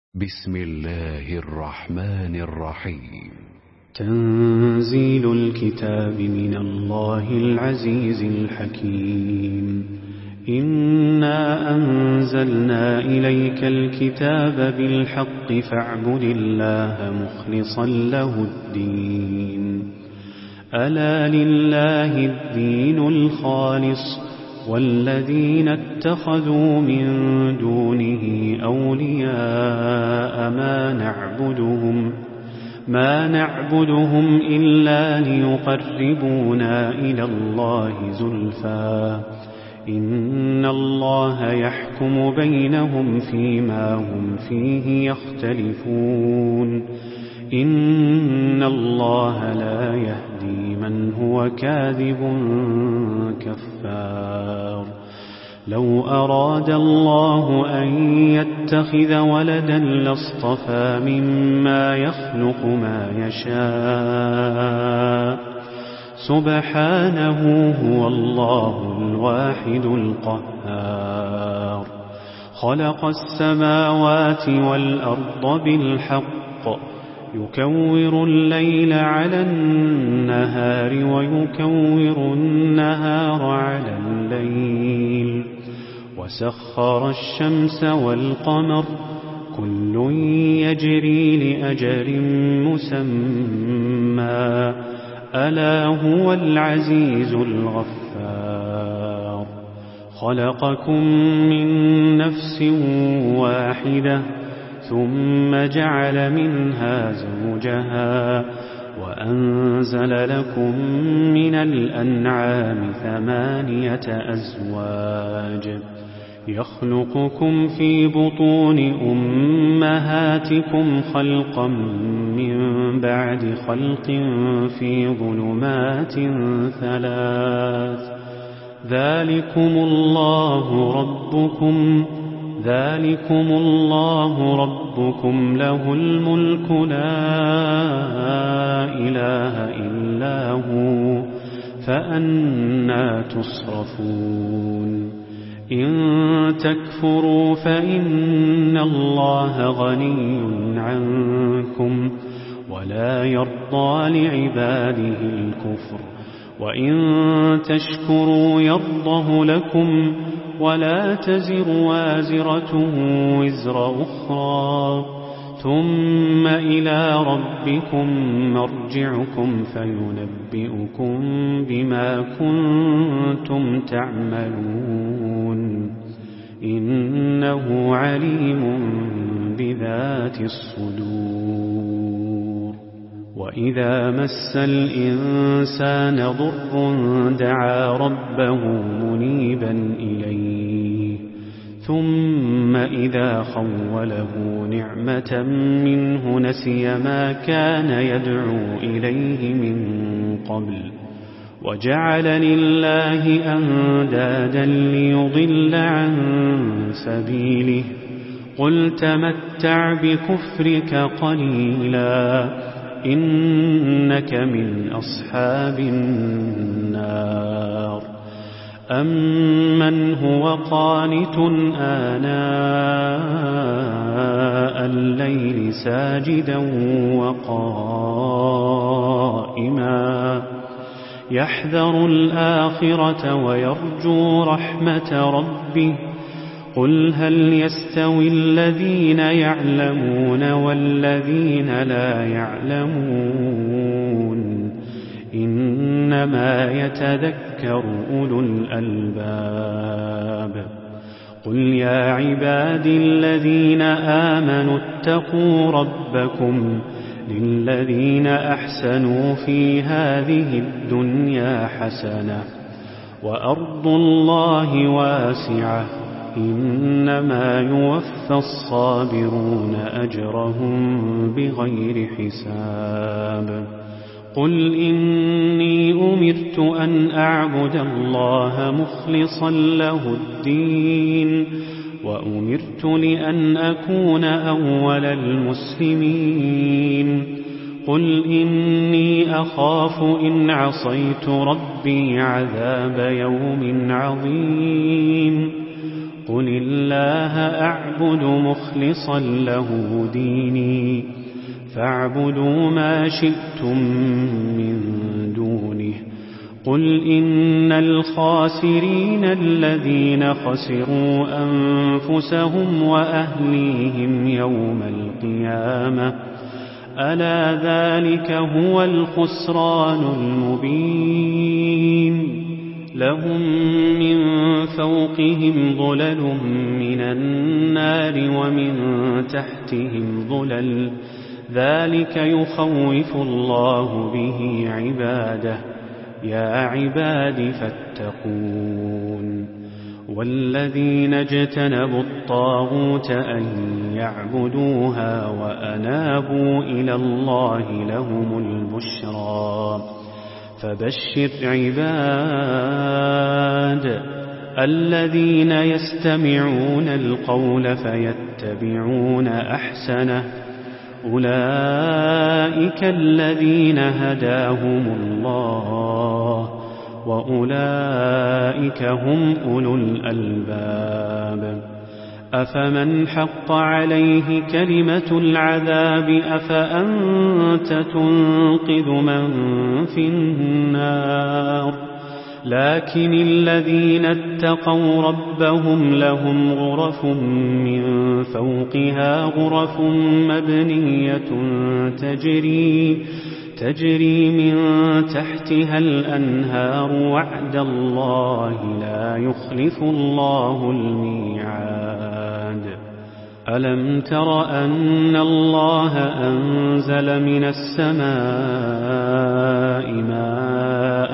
بسم الله الرحمن الرحيم. تنزيل الكتاب من الله العزيز الحكيم. إنا أنزلنا إليك الكتاب بالحق فاعبد الله مخلصا له الدين. ألا لله الدين الخالص والذين اتخذوا من دونه أولياء ما نعبدهم إلا ليقربونا إلى الله زلفى إن الله يحكم بينهم فيما هم فيه يختلفون. إن الله لا يهدي من هو كاذب كفار. لو أراد الله أن يتخذ ولدا لاصطفى مما يخلق ما يشاء سبحانه هو الله الواحد القهار. خلق السماوات والأرض بالحق يكور الليل على النهار ويكور النهار على الليل وسخر الشمس والقمر كل يجري لأجل مسمى ألا هو العزيز الغفار. خلقكم من نفس واحدة ثم جعل منها زوجها وأنزل لكم من الأنعام 8 أزواج يخلقكم في بطون أمهاتكم خلقا من بعد خلق في ظلمات 3 ذلكم الله ربكم له الملك لا إله إلا هو فأنى تصرفون. إن تكفروا فإن الله غني عنكم ولا يرضى لعباده الكفر وإن تشكروا يرضه لكم ولا تزر وازرة وزر أخرى ثم إلى ربكم مرجعكم فينبئكم بما كنتم تعملون إنه عليم بذات الصدور. وإذا مس الإنسان ضر دعا ربه منيبا إليه ثم إذا خوله نعمة منه نسي ما كان يدعو إليه من قبل وجعل لله أندادا ليضل عن سبيله قل تمتع بكفرك قليلا إنك من أصحاب النار. أمن هو قانت آناء الليل ساجدا وقائما يحذر الآخرة ويرجو رحمة ربه قل هل يستوي الذين يعلمون والذين لا يعلمون إنما يتذكر أولو الألباب. قل يا عبادي الذين آمنوا اتقوا ربكم للذين أحسنوا في هذه الدنيا حسنة وأرض الله واسعة إنما يوفى الصابرون أجرهم بغير حساب. قل إني أمرت أن أعبد الله مخلصا له الدين وأمرت لأن أكون أول المسلمين. قل إني أخاف إن عصيت ربي عذاب يوم عظيم. قل الله أعبد مخلصا له ديني فاعبدوا ما شئتم من دونه قل إن الخاسرين الذين خسروا أنفسهم وأهليهم يوم القيامة ألا ذلك هو الخسران المبين لهم من فوقهم ظلل من النار ومن تحتهم ظلل ذلك يخوف الله به عباده يا عباد فاتقون والذين اجتنبوا الطاغوت أن يعبدوها وأنابوا إلى الله لهم البشرى فبشر عباد الذين يستمعون القول فيتبعون أحسنه أولئك الذين هداهم الله وأولئك هم أولو الألباب أفمن حق عليه كلمة العذاب أفأنت تنقذ من في النار لكن الذين اتقوا ربهم لهم غرف من فوقها غرف مبنية تجري من تحتها الأنهار وعد الله لا يخلف الله الميعاد ألم تر أن الله أنزل من السماء ماء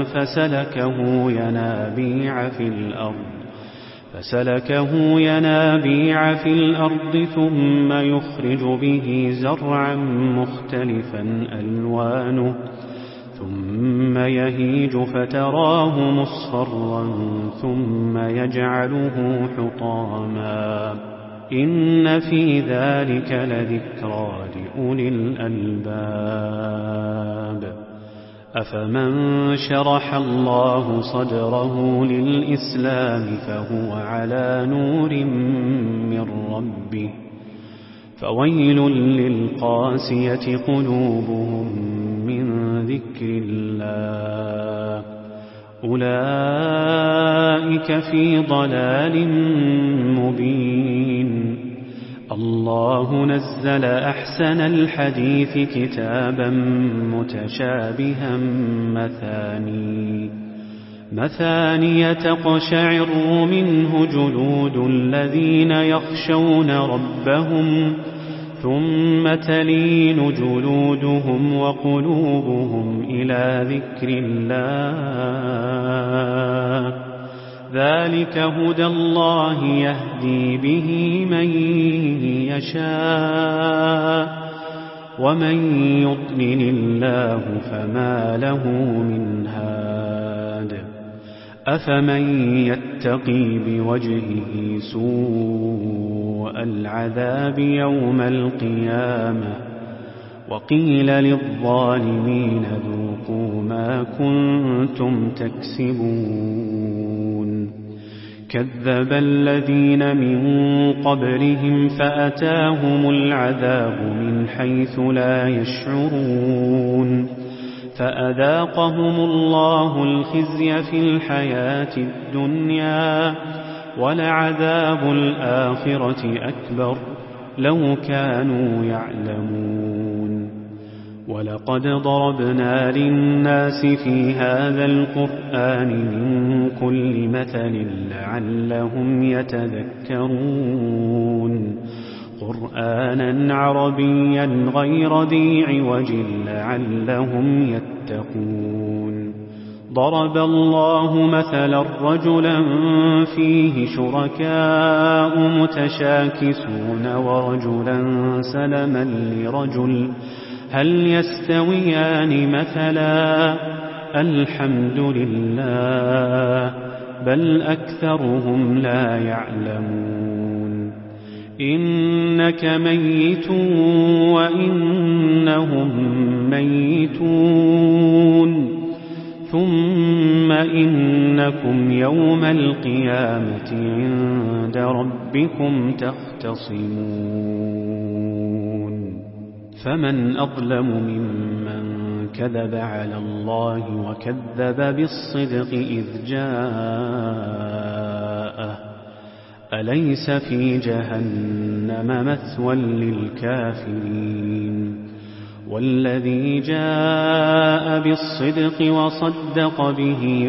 فسلكه ينابيع في الأرض ثم يخرج به زرعا مختلفا ألوانه ثم يهيج فتراه مصفرا ثم يجعله حطاما إن في ذلك لذكرى لأولي الألباب أفمن شرح الله صدره للإسلام فهو على نور من ربه فويل للقاسية قلوبهم من ذكر الله أولئك في ضلال مبين الله نزل أحسن الحديث كتابا متشابها مثاني تقشعر منه جلود الذين يخشون ربهم ثم تلين جلودهم وقلوبهم إلى ذكر الله ذلك هدى الله يهدي به من يشاء ومن يضلل الله فما له من هاد أفمن يتقي بوجهه سوء العذاب يوم القيامة وقيل للظالمين ذوقوا ما كنتم تكسبون كذب الذين من قبلهم فأتاهم العذاب من حيث لا يشعرون فأذاقهم الله الخزي في الحياة الدنيا ولعذاب الآخرة أكبر لو كانوا يعلمون ولقد ضربنا للناس في هذا القرآن من كل مثل لعلهم يتذكرون قرآنا عربيا غير ذي عوج لعلهم يتقون ضرب الله مثلا رجلا فيه شركاء متشاكسون ورجلا سلما لرجل هل يستويان مثلا الحمد لله بل أكثرهم لا يعلمون إنك ميت وإنهم ميتون ثم إنكم يوم القيامة عند ربكم تختصمون فمن أظلم ممن كذب على الله وكذب بالصدق إذ جاءه أليس في جهنم مثوى للكافرين والذي جاء بالصدق وصدق به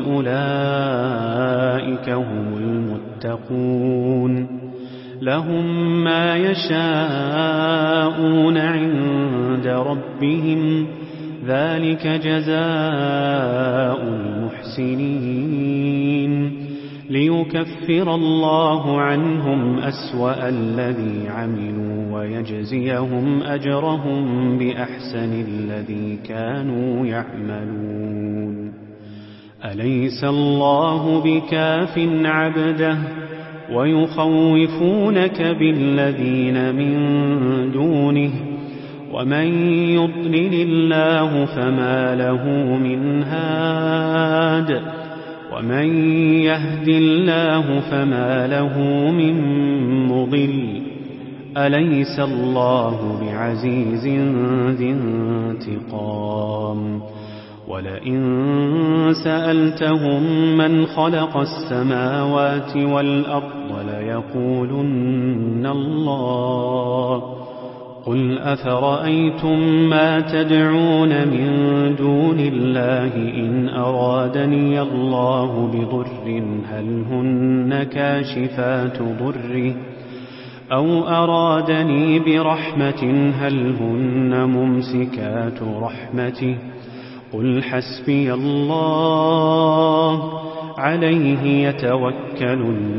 أولئك هم المتقون لهم ما يشاءون عند ربهم ذلك جزاء المحسنين ليكفر الله عنهم أسوأ الذي عملوا ويجزيهم أجرهم بأحسن الذي كانوا يعملون أليس الله بكاف عبده ويخوفونك بالذين من دونه ومن يضلل الله فما له من هاد ومن يهد الله فما له من مضل أليس الله بعزيز ذي انتقام ولئن سألتهم من خلق السماوات والأرض ليقولن الله قل أفرأيتم ما تدعون من دون الله إن أرادني الله بضر هل هن كاشفات ضره أو أرادني برحمة هل هن ممسكات رحمته قل حسبي الله عليه يتوكل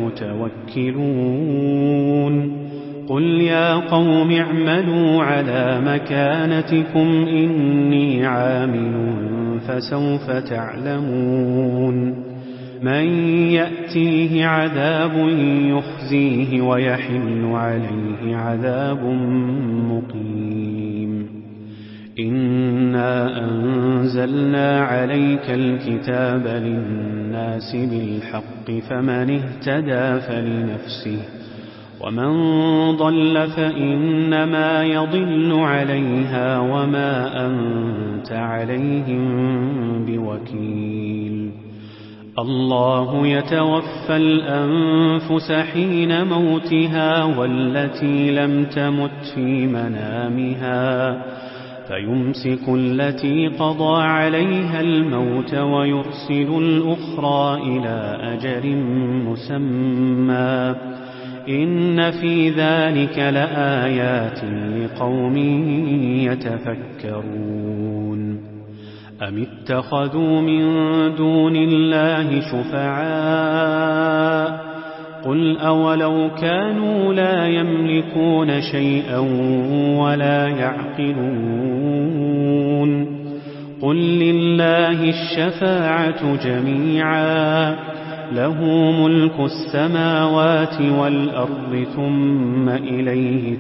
المتوكلون قل يا قوم اعملوا على مكانتكم إني عامل فسوف تعلمون من يأتيه عذاب يخزيه ويحل عليه عذاب مقيم إنا أنزلنا عليك الكتاب للناس بالحق فمن اهتدى فلنفسه ومن ضل فإنما يضل عليها وما أنت عليهم بوكيل الله يتوفى الأنفس حين موتها والتي لم تمت في منامها فيمسك التي قضى عليها الموت ويرسل الأخرى إلى أجل مسمى إن في ذلك لآيات لقوم يتفكرون أم اتخذوا من دون الله شفعاء قل أولو كانوا لا يملكون شيئا ولا يعقلون قل لله الشفاعة جميعا له ملك السماوات والأرض ثم إليه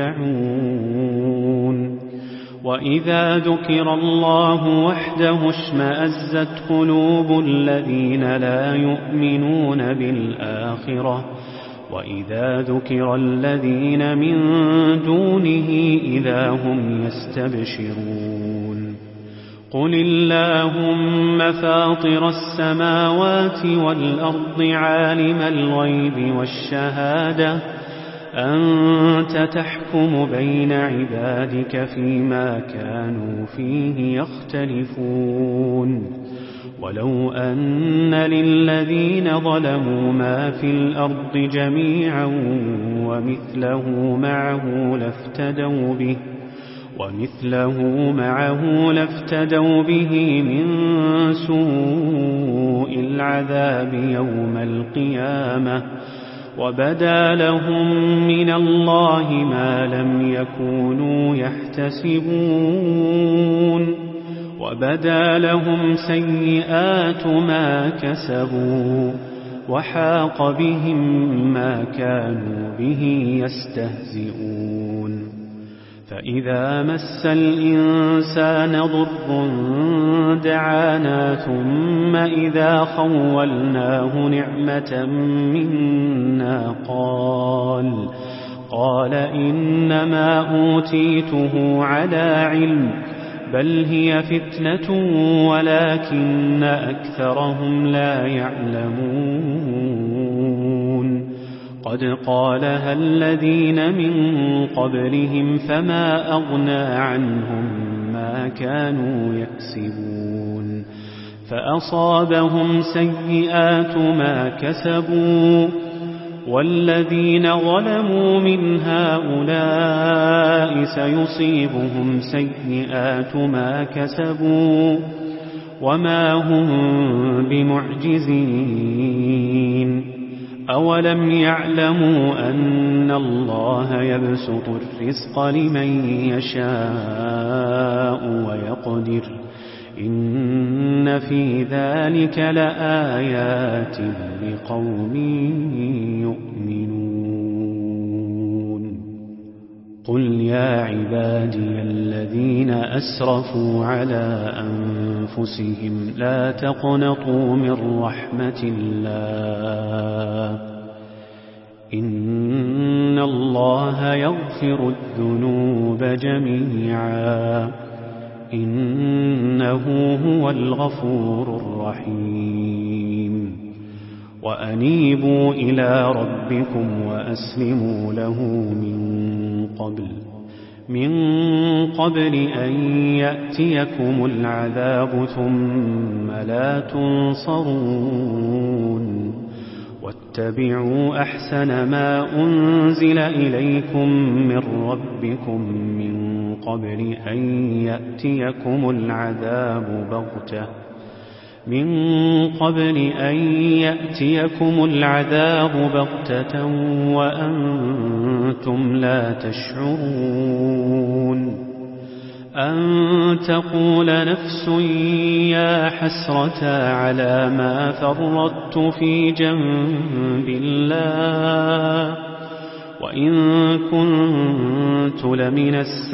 ترجعون وإذا ذكر الله وحده اشمأزت قلوب الذين لا يؤمنون بالآخرة وإذا ذكر الذين من دونه إذا هم يستبشرون قل اللهم فاطر السماوات والأرض عالم الغيب والشهادة أنت تحكم بين عبادك فيما كانوا فيه يختلفون ولو أن للذين ظلموا ما في الأرض جميعا ومثله معه لافتدوا به من سوء العذاب يوم القيامة وبدا لهم من الله ما لم يكونوا يحتسبون وبدا لهم سيئات ما كسبوا وحاق بهم ما كانوا به يستهزئون فإذا مس الإنسان ضر دعانا ثم إذا خولناه نعمة منا قال إنما أوتيته على علم بل هي فتنة ولكن أكثرهم لا يعلمون قد قالها الذين من قبلهم فما أغنى عنهم ما كانوا يكسبون فأصابهم سيئات ما كسبوا والذين ظلموا من هؤلاء سيصيبهم سيئات ما كسبوا وما هم بمعجزين أولم يعلموا أن الله يبسط الرزق لمن يشاء ويقدر إن في ذلك لآيات لقوم يؤمنون قل يا عبادي الذين أسرفوا على أنفسهم لا تقنطوا من رحمة الله إن الله يغفر الذنوب جميعا إنه هو الغفور الرحيم وأنيبوا إلى ربكم وأسلموا له من قبل أن يأتيكم العذاب ثم لا تنصرون واتبعوا أحسن ما أنزل إليكم من ربكم من قبل أن يأتيكم العذاب بغتة وأنتم لا تشعرون أن تقول نفس يا حسرة على ما فرطت في جنب الله وإن كنت لمن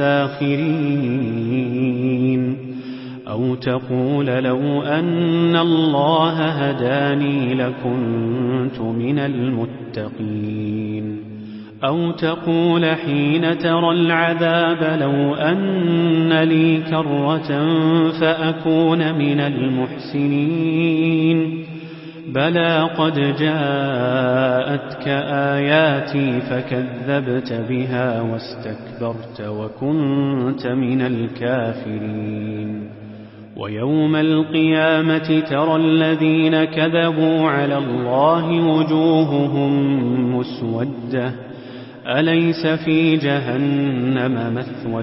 الساخرين أو تقول لو أن الله هداني لكنت من المتقين أو تقول حين ترى العذاب لو أن لي كرة فأكون من المحسنين بلى قد جاءتك آياتي فكذبت بها واستكبرت وكنت من الكافرين ويوم القيامة ترى الذين كذبوا على الله وجوههم مسودة أليس في جهنم مثوى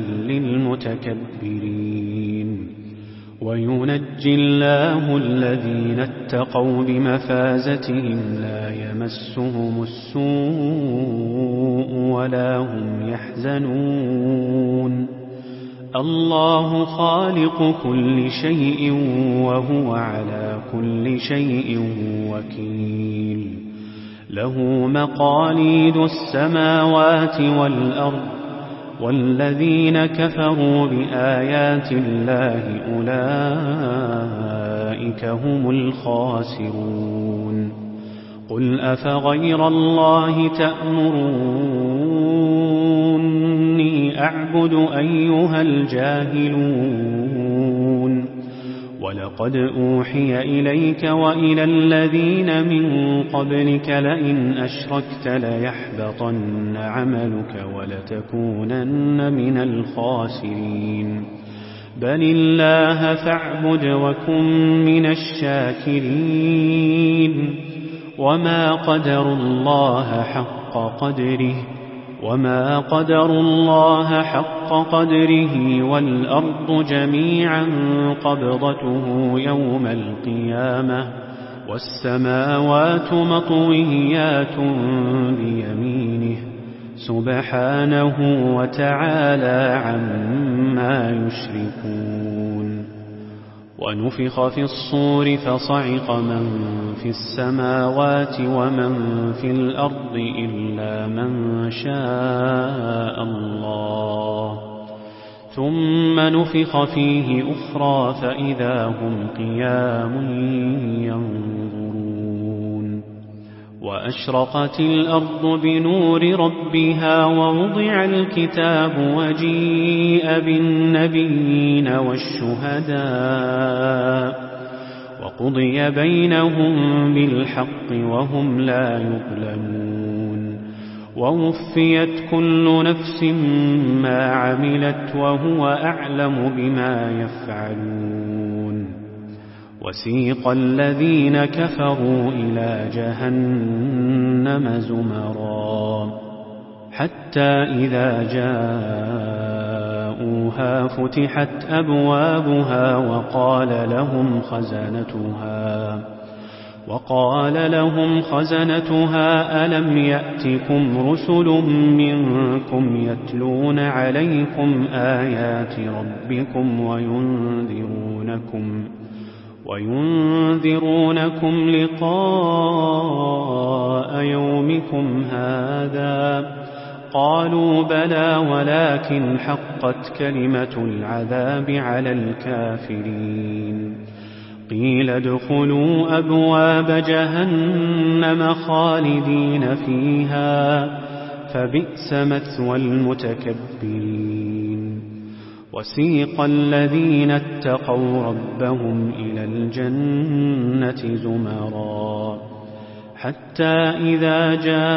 للمتكبرين وينجي الله الذين اتقوا بمفازتهم لا يمسهم السوء ولا هم يحزنون الله خالق كل شيء وهو على كل شيء وكيل له مقاليد السماوات والأرض والذين كفروا بآيات الله أولئك هم الخاسرون قل أفغير الله تأمروني أعبد أيها الجاهلون ولقد أوحي إليك وإلى الذين من قبلك لئن أشركت ليحبطن عملك ولتكونن من الخاسرين بل الله فاعبد وكن من الشاكرين وما قدروا الله حق قدره والأرض جميعا قبضته يوم القيامة والسماوات مطويات بيمينه سبحانه وتعالى عما يشركون ونفخ في الصور فصعق من في السماوات ومن في الأرض إلا من شاء الله ثم نفخ فيه أخرى فإذا هم قيام ينظرون وأشرقت الأرض بنور ربها ووضع الكتاب وجيء بالنبيين والشهداء وقضي بينهم بالحق وهم لا يظلمون ووفيت كل نفس ما عملت وهو أعلم بما يفعلون وسيق الذين كفروا إلى جهنم زمرا حتى إذا جاءوها فتحت أبوابها وقال لهم خزنتها ألم يأتكم رسل منكم يتلون عليكم آيات ربكم وينذرونكم لقاء يومكم هذا قالوا بلى ولكن حقت كلمة العذاب على الكافرين قيل ادخلوا أبواب جهنم خالدين فيها فبئس مثوى المتكبرين وسيق الذين اتقوا ربهم إلى الجنة زمرا حتى إذا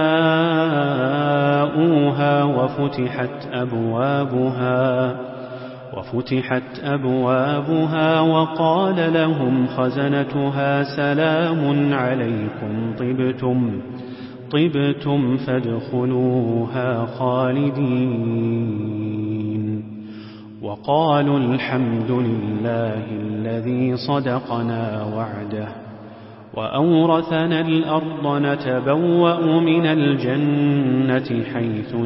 جاءوها وفتحت أبوابها وقال لهم خزنتها سلام عليكم طبتم فادخلوها خالدين وقالوا الحمد لله الذي صدقنا وعده وأورثنا الأرض نتبوأ من الجنة حيث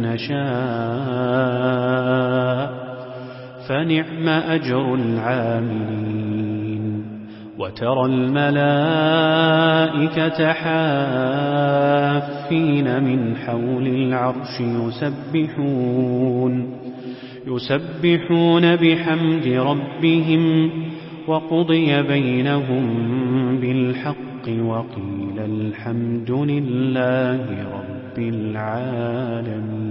نشاء فنعم أجر العاملين وترى الملائكة حافين من حول العرش يسبحون بحمد ربهم وقضي بينهم بالحق وقيل الحمد لله رب العالمين.